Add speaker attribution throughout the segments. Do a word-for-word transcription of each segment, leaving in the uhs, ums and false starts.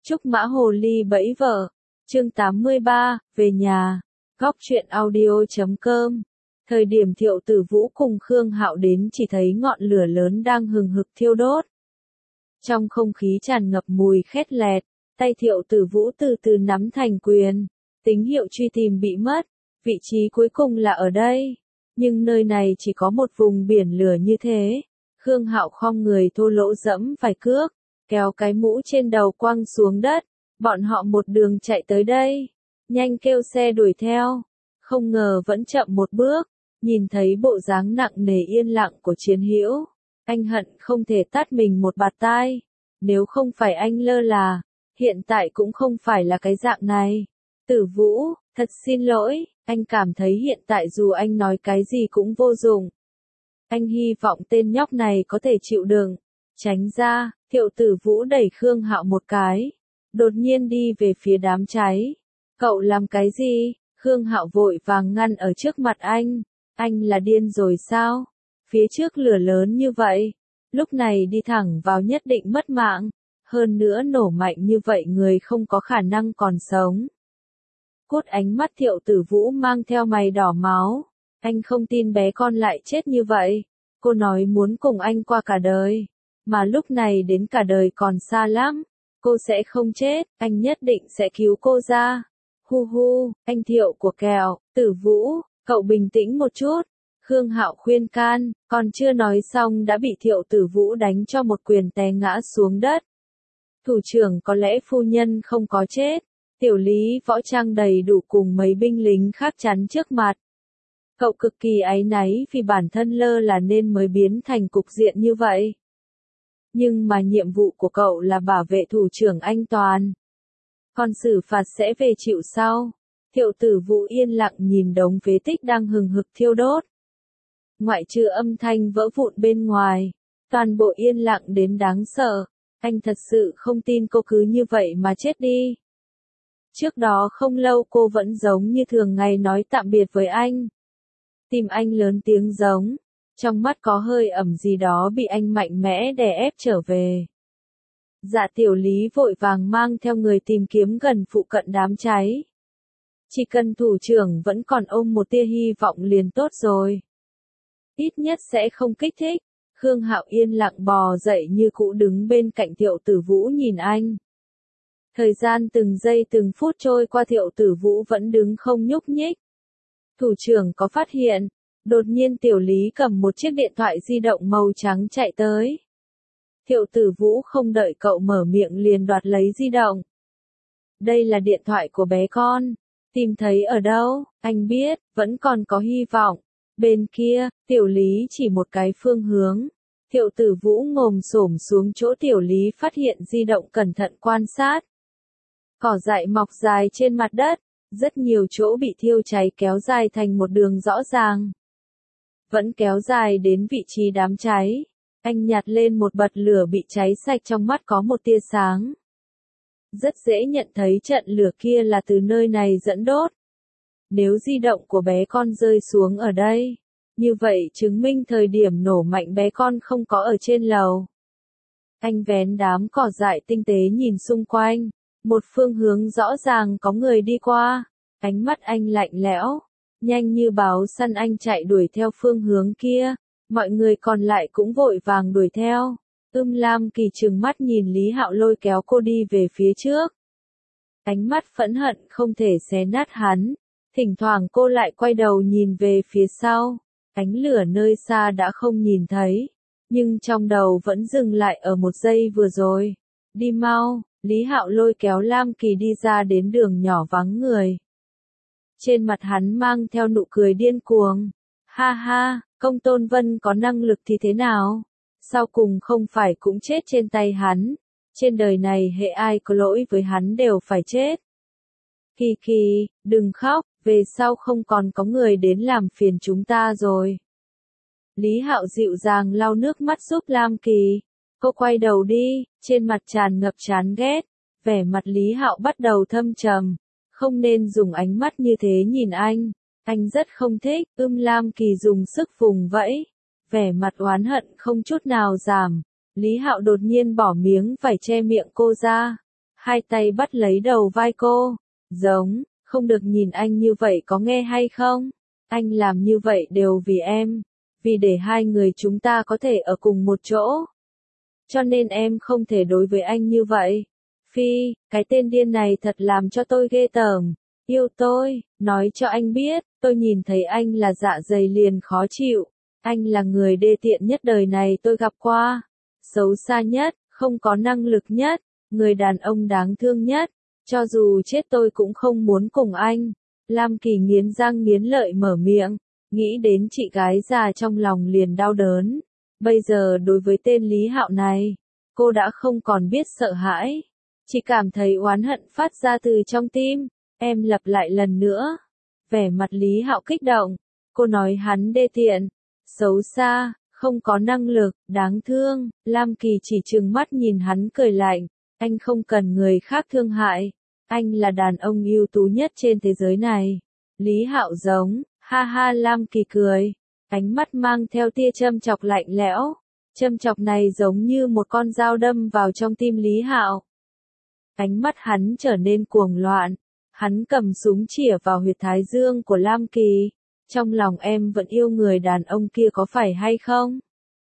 Speaker 1: Trúc Mã Hồ Ly bẫy vợ. Chương tám mươi ba, về nhà. Góc truyện audio chấm com. Thời điểm Thiệu Tử Vũ cùng Khương Hạo đến chỉ thấy ngọn lửa lớn đang hừng hực thiêu đốt. Trong không khí tràn ngập mùi khét lẹt, tay Thiệu Tử Vũ từ từ nắm thành quyền. Tín hiệu truy tìm bị mất, vị trí cuối cùng là ở đây. Nhưng nơi này chỉ có một vùng biển lửa như thế. Khương Hạo khom người thô lỗ dẫm vài cước, kéo cái mũ trên đầu quăng xuống đất. Bọn họ một đường chạy tới đây, nhanh kêu xe đuổi theo. Không ngờ vẫn chậm một bước, nhìn thấy bộ dáng nặng nề yên lặng của Chiến Hữu, anh hận không thể tát mình một bạt tai. Nếu không phải anh lơ là, hiện tại cũng không phải là cái dạng này. Tử Vũ, thật xin lỗi, anh cảm thấy hiện tại dù anh nói cái gì cũng vô dụng. Anh hy vọng tên nhóc này có thể chịu đựng. Tránh ra, Thiệu Tử Vũ đẩy Khương Hạo một cái, đột nhiên đi về phía đám cháy. Cậu làm cái gì? Khương Hạo vội vàng ngăn ở trước mặt anh. Anh là điên rồi sao? Phía trước lửa lớn như vậy, lúc này đi thẳng vào nhất định mất mạng. Hơn nữa nổ mạnh như vậy người không có khả năng còn sống. Cốt ánh mắt Thiệu Tử Vũ mang theo mày đỏ máu. Anh không tin bé con lại chết như vậy. Cô nói muốn cùng anh qua cả đời. Mà lúc này đến cả đời còn xa lắm. Cô sẽ không chết, anh nhất định sẽ cứu cô ra. Hu hu, anh Thiệu của kèo, Tử Vũ, cậu bình tĩnh một chút. Khương Hạo khuyên can, còn chưa nói xong đã bị Thiệu Tử Vũ đánh cho một quyền té ngã xuống đất. Thủ trưởng có lẽ phu nhân không có chết. Tiểu Lý võ trang đầy đủ cùng mấy binh lính khác chắn trước mặt. Cậu cực kỳ áy náy vì bản thân lơ là nên mới biến thành cục diện như vậy. Nhưng mà nhiệm vụ của cậu là bảo vệ thủ trưởng anh Toàn. Còn xử phạt sẽ về chịu sau. Thiệu Tử Vũ yên lặng nhìn đống phế tích đang hừng hực thiêu đốt. Ngoại trừ âm thanh vỡ vụn bên ngoài, toàn bộ yên lặng đến đáng sợ. Anh thật sự không tin cô cứ như vậy mà chết đi. Trước đó không lâu cô vẫn giống như thường ngày nói tạm biệt với anh. Tìm anh lớn tiếng giống. Trong mắt có hơi ẩm gì đó bị anh mạnh mẽ đè ép trở về. Dạ Tiểu Lý vội vàng mang theo người tìm kiếm gần phụ cận đám cháy. Chỉ cần thủ trưởng vẫn còn ôm một tia hy vọng liền tốt rồi. Ít nhất sẽ không kích thích. Khương Hạo yên lặng bò dậy như cũ đứng bên cạnh Thiệu Tử Vũ nhìn anh. Thời gian từng giây từng phút trôi qua Thiệu Tử Vũ vẫn đứng không nhúc nhích. Thủ trưởng có phát hiện. Đột nhiên Tiểu Lý cầm một chiếc điện thoại di động màu trắng chạy tới. Thiệu Tử Vũ không đợi cậu mở miệng liền đoạt lấy di động. Đây là điện thoại của bé con. Tìm thấy ở đâu? Anh biết, vẫn còn có hy vọng. Bên kia, Tiểu Lý chỉ một cái phương hướng. Thiệu Tử Vũ ngồi xổm xuống chỗ Tiểu Lý phát hiện di động cẩn thận quan sát. Cỏ dại mọc dài trên mặt đất. Rất nhiều chỗ bị thiêu cháy kéo dài thành một đường rõ ràng. Vẫn kéo dài đến vị trí đám cháy. Anh nhặt lên một bật lửa bị cháy sạch, trong mắt có một tia sáng. Rất dễ nhận thấy trận lửa kia là từ nơi này dẫn đốt. Nếu di động của bé con rơi xuống ở đây, như vậy chứng minh thời điểm nổ mạnh bé con không có ở trên lầu. Anh vén đám cỏ dại tinh tế nhìn xung quanh. Một phương hướng rõ ràng có người đi qua. Ánh mắt anh lạnh lẽo. Nhanh như báo săn anh chạy đuổi theo phương hướng kia. Mọi người còn lại cũng vội vàng đuổi theo. Ưm Lam Kỳ trừng mắt nhìn Lý Hạo lôi kéo cô đi về phía trước. Ánh mắt phẫn hận không thể xé nát hắn. Thỉnh thoảng cô lại quay đầu nhìn về phía sau. Ánh lửa nơi xa đã không nhìn thấy. Nhưng trong đầu vẫn dừng lại ở một giây vừa rồi. Đi mau, Lý Hạo lôi kéo Lam Kỳ đi ra đến đường nhỏ vắng người. Trên mặt hắn mang theo nụ cười điên cuồng. Ha ha, Công Tôn Vân có năng lực thì thế nào? Sau cùng không phải cũng chết trên tay hắn. Trên đời này hệ ai có lỗi với hắn đều phải chết. Kỳ Kỳ, đừng khóc, về sau không còn có người đến làm phiền chúng ta rồi. Lý Hạo dịu dàng lau nước mắt giúp Lam Kỳ. Cô quay đầu đi, trên mặt tràn ngập chán ghét. Vẻ mặt Lý Hạo bắt đầu thâm trầm. Không nên dùng ánh mắt như thế nhìn anh. Anh rất không thích. Ưm Lam Kỳ dùng sức vùng vẫy. Vẻ mặt oán hận không chút nào giảm. Lý Hạo đột nhiên bỏ miếng vải che miệng cô ra. hai tay bắt lấy đầu vai cô. Giống, không được nhìn anh như vậy có nghe hay không? Anh làm như vậy đều vì em, vì để hai người chúng ta có thể ở cùng một chỗ. Cho nên em không thể đối với anh như vậy. Phi, cái tên điên này thật làm cho tôi ghê tởm. Yêu tôi, nói cho anh biết, tôi nhìn thấy anh là dạ dày liền khó chịu. Anh là người đê tiện nhất đời này tôi gặp qua. Xấu xa nhất, không có năng lực nhất, người đàn ông đáng thương nhất. Cho dù chết tôi cũng không muốn cùng anh. Lam Kỳ nghiến răng nghiến lợi mở miệng, nghĩ đến chị gái già trong lòng liền đau đớn. Bây giờ đối với tên Lý Hạo này, cô đã không còn biết sợ hãi, chỉ cảm thấy oán hận phát ra từ trong tim. Em lặp lại lần nữa. Vẻ mặt Lý Hạo kích động, cô nói hắn đê tiện, xấu xa, không có năng lực, đáng thương. Lam Kỳ chỉ trừng mắt nhìn hắn cười lạnh, anh không cần người khác thương hại, anh là đàn ông ưu tú nhất trên thế giới này. Lý Hạo giống, ha ha. Lam Kỳ cười, ánh mắt mang theo tia châm chọc lạnh lẽo. Châm chọc này giống như một con dao đâm vào trong tim Lý Hạo. Ánh mắt hắn trở nên cuồng loạn, hắn cầm súng chĩa vào huyệt thái dương của Lam Kỳ. Trong lòng em vẫn yêu người đàn ông kia có phải hay không?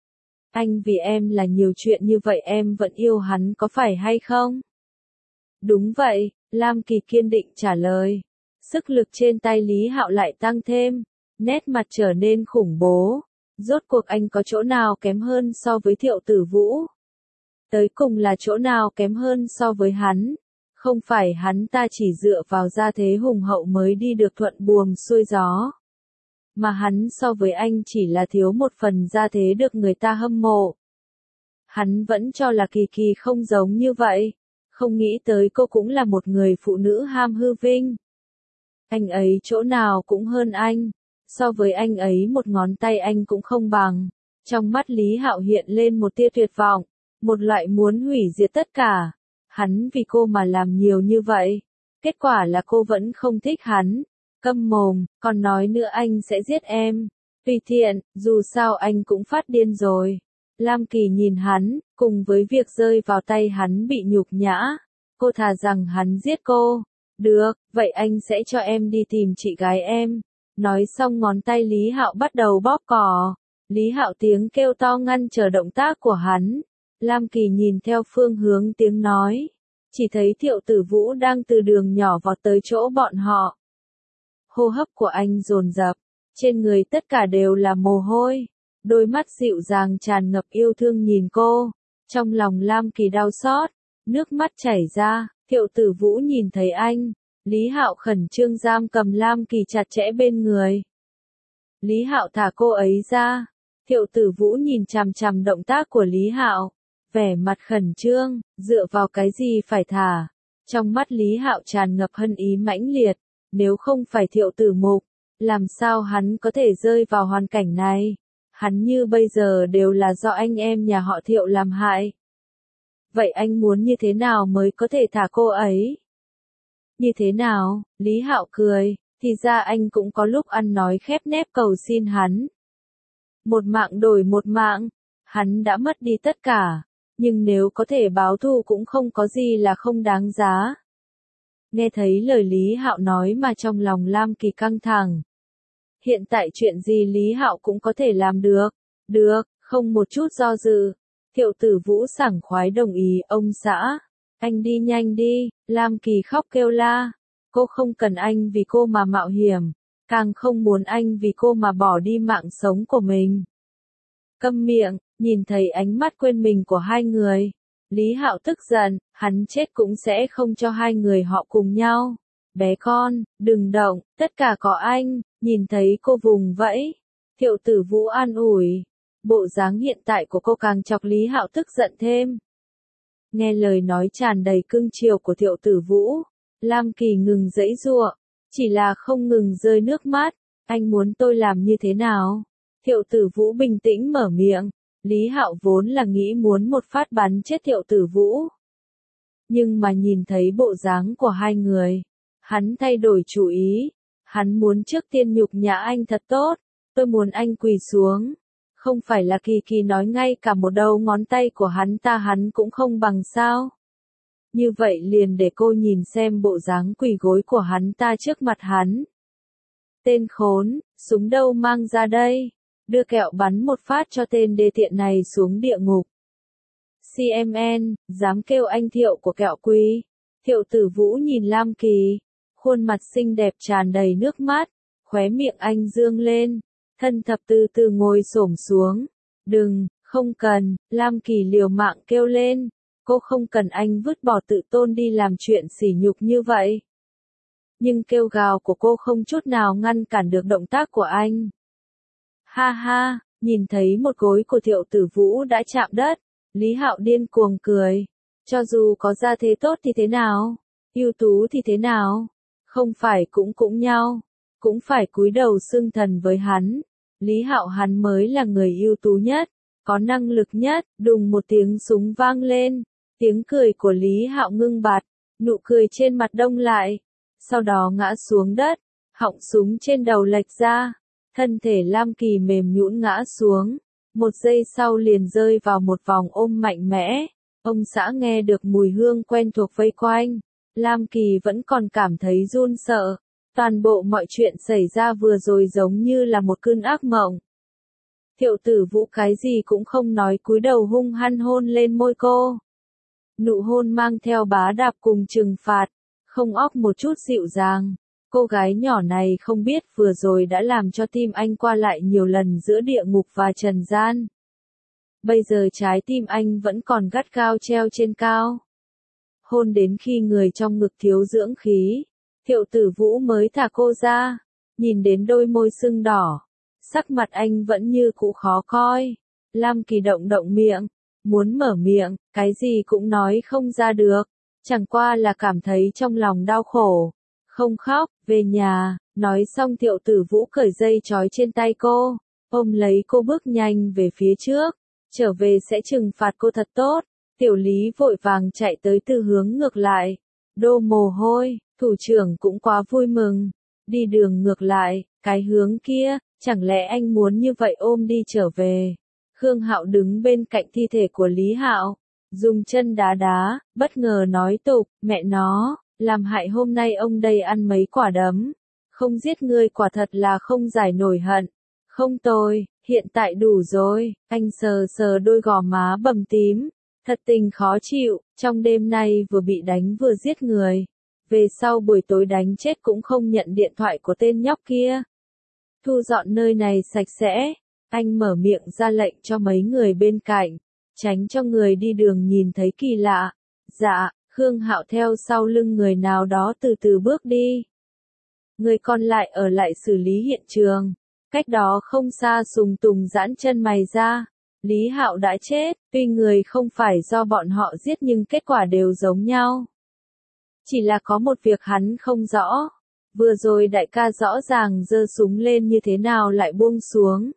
Speaker 1: Anh vì em là nhiều chuyện như vậy em vẫn yêu hắn có phải hay không? Đúng vậy, Lam Kỳ kiên định trả lời. Sức lực trên tay Lý Hạo lại tăng thêm, nét mặt trở nên khủng bố. Rốt cuộc anh có chỗ nào kém hơn so với Thiệu Tử Vũ? Tới cùng là chỗ nào kém hơn so với hắn? Không phải hắn ta chỉ dựa vào gia thế hùng hậu mới đi được thuận buồm xuôi gió. Mà hắn so với anh chỉ là thiếu một phần gia thế được người ta hâm mộ. Hắn vẫn cho là Kỳ Kỳ không giống như vậy. Không nghĩ tới cô cũng là một người phụ nữ ham hư vinh. Anh ấy chỗ nào cũng hơn anh. So với anh ấy một ngón tay anh cũng không bằng. Trong mắt Lý Hạo hiện lên một tia tuyệt vọng. Một loại muốn hủy diệt tất cả. Hắn vì cô mà làm nhiều như vậy. Kết quả là cô vẫn không thích hắn. Câm mồm, còn nói nữa anh sẽ giết em. Tùy tiện, dù sao anh cũng phát điên rồi. Lam Kỳ nhìn hắn, cùng với việc rơi vào tay hắn bị nhục nhã. Cô thà rằng hắn giết cô. Được, vậy anh sẽ cho em đi tìm chị gái em. Nói xong ngón tay Lý Hạo bắt đầu bóp cò. Lý Hạo tiếng kêu to ngăn trở động tác của hắn. Lam Kỳ nhìn theo phương hướng tiếng nói. Chỉ thấy Thiệu Tử Vũ đang từ đường nhỏ vọt tới chỗ bọn họ. Hô hấp của anh dồn dập, trên người tất cả đều là mồ hôi. Đôi mắt dịu dàng tràn ngập yêu thương nhìn cô. Trong lòng Lam Kỳ đau xót, nước mắt chảy ra. Thiệu Tử Vũ nhìn thấy anh. Lý Hạo khẩn trương giam cầm Lam Kỳ chặt chẽ bên người. Lý Hạo thả cô ấy ra. Thiệu Tử Vũ nhìn chằm chằm động tác của Lý Hạo, vẻ mặt khẩn trương, dựa vào cái gì phải thả. Trong mắt Lý Hạo tràn ngập hận ý mãnh liệt, nếu không phải Thiệu Tử Mục, làm sao hắn có thể rơi vào hoàn cảnh này? Hắn như bây giờ đều là do anh em nhà họ Thiệu làm hại. Vậy anh muốn như thế nào mới có thể thả cô ấy? Như thế nào? Lý Hạo cười, thì ra anh cũng có lúc ăn nói khép nép cầu xin hắn. Một mạng đổi một mạng, hắn đã mất đi tất cả, nhưng nếu có thể báo thù cũng không có gì là không đáng giá. Nghe thấy lời Lý Hạo nói mà trong lòng Lam Kỳ căng thẳng. Hiện tại chuyện gì Lý Hạo cũng có thể làm được. Được, không một chút do dự. Thiệu Tử Vũ sảng khoái đồng ý. Ông xã, anh đi nhanh đi. Lam Kỳ khóc kêu la. Cô không cần anh vì cô mà mạo hiểm, càng không muốn anh vì cô mà bỏ đi mạng sống của mình. Câm miệng. Nhìn thấy ánh mắt quên mình của hai người, Lý Hạo tức giận, hắn chết cũng sẽ không cho hai người họ cùng nhau. Bé con, đừng động, tất cả có anh. Nhìn thấy cô vùng vẫy, Thiệu Tử Vũ an ủi. Bộ dáng hiện tại của cô càng chọc Lý Hạo tức giận thêm. Nghe lời nói tràn đầy cưng chiều của Thiệu Tử Vũ, Lam Kỳ ngừng giãy giụa, chỉ là không ngừng rơi nước mắt. Anh muốn tôi làm như thế nào? Thiệu Tử Vũ bình tĩnh mở miệng. Lý Hạo vốn là nghĩ muốn một phát bắn chết Thiệu Tử Vũ. Nhưng mà nhìn thấy bộ dáng của hai người, hắn thay đổi chủ ý. Hắn muốn trước tiên nhục nhã anh thật tốt. Tôi muốn anh quỳ xuống. Không phải là Kỳ Kỳ nói ngay cả một đầu ngón tay của hắn ta hắn cũng không bằng sao? như vậy liền để cô nhìn xem bộ dáng quỳ gối của hắn ta trước mặt hắn. Tên khốn, súng đâu mang ra đây, đưa kẹo bắn một phát cho tên đê tiện này xuống địa ngục. xê em en, dám kêu anh Thiệu của kẹo quý. Thiệu Tử Vũ nhìn Lam Kỳ, khuôn mặt xinh đẹp tràn đầy nước mắt, khóe miệng anh dương lên, thân thập từ từ ngồi xổm xuống. Đừng, không cần, Lam Kỳ liều mạng kêu lên, cô không cần anh vứt bỏ tự tôn đi làm chuyện sỉ nhục như vậy. Nhưng kêu gào của cô không chút nào ngăn cản được động tác của anh. Ha ha, nhìn thấy một gối của Thiệu Tử Vũ đã chạm đất, Lý Hạo điên cuồng cười. Cho dù có gia thế tốt thì thế nào, ưu tú thì thế nào, không phải cũng cũng nhau, cũng phải cúi đầu xưng thần với hắn. Lý Hạo hắn mới là người ưu tú nhất, có năng lực nhất. Đùng một tiếng súng vang lên, tiếng cười của Lý Hạo ngưng bặt, nụ cười trên mặt đông lại, sau đó ngã xuống đất, họng súng trên đầu lệch ra, thân thể Lam Kỳ mềm nhũn ngã xuống, một giây sau liền rơi vào một vòng ôm mạnh mẽ. Ông xã nghe được mùi hương quen thuộc vây quanh, Lam Kỳ vẫn còn cảm thấy run sợ, toàn bộ mọi chuyện xảy ra vừa rồi giống như là một cơn ác mộng. Thiệu Tử Vũ cái gì cũng không nói, cúi đầu hung hăng hôn lên môi cô. Nụ hôn mang theo bá đạp cùng trừng phạt, không óc một chút dịu dàng. Cô gái nhỏ này không biết vừa rồi đã làm cho tim anh qua lại nhiều lần giữa địa ngục và trần gian. Bây giờ trái tim anh vẫn còn gắt gao treo trên cao. Hôn đến khi người trong ngực thiếu dưỡng khí, Thiệu Tử Vũ mới thả cô ra, nhìn đến đôi môi sưng đỏ, sắc mặt anh vẫn như cũ khó coi. Lam Kỳ động động miệng, muốn mở miệng, cái gì cũng nói không ra được, chẳng qua là cảm thấy trong lòng đau khổ. Không khóc, về nhà, nói xong Thiệu Tử Vũ cởi dây trói trên tay cô, ôm lấy cô bước nhanh về phía trước, trở về sẽ trừng phạt cô thật tốt. Tiểu Lý vội vàng chạy tới từ hướng ngược lại, đô mồ hôi, thủ trưởng cũng quá vui mừng, đi đường ngược lại, cái hướng kia, chẳng lẽ anh muốn như vậy ôm đi trở về. Khương Hạo đứng bên cạnh thi thể của Lý Hạo, dùng chân đá đá, bất ngờ nói tục, mẹ nó, làm hại hôm nay ông đây ăn mấy quả đấm, không giết ngươi quả thật là không giải nổi hận. Không tôi, hiện tại đủ rồi, anh sờ sờ đôi gò má bầm tím, thật tình khó chịu, trong đêm nay vừa bị đánh vừa giết người, về sau buổi tối đánh chết cũng không nhận điện thoại của tên nhóc kia. Thu dọn nơi này sạch sẽ, anh mở miệng ra lệnh cho mấy người bên cạnh, tránh cho người đi đường nhìn thấy kỳ lạ. Dạ, Khương Hạo theo sau lưng người nào đó từ từ bước đi. Người còn lại ở lại xử lý hiện trường. Cách đó không xa Sùng Tùng giãn chân mày ra. Lý Hạo đã chết, tuy người không phải do bọn họ giết nhưng kết quả đều giống nhau. Chỉ là có một việc hắn không rõ. Vừa rồi đại ca rõ ràng giơ súng lên như thế nào lại buông xuống.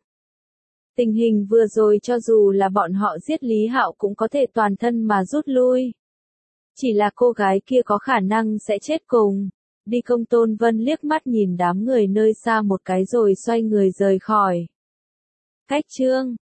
Speaker 1: Tình hình vừa rồi cho dù là bọn họ giết Lý Hạo cũng có thể toàn thân mà rút lui. Chỉ là cô gái kia có khả năng sẽ chết cùng. Đi. Công Tôn Vân liếc mắt nhìn đám người nơi xa một cái rồi xoay người rời khỏi. Cách chương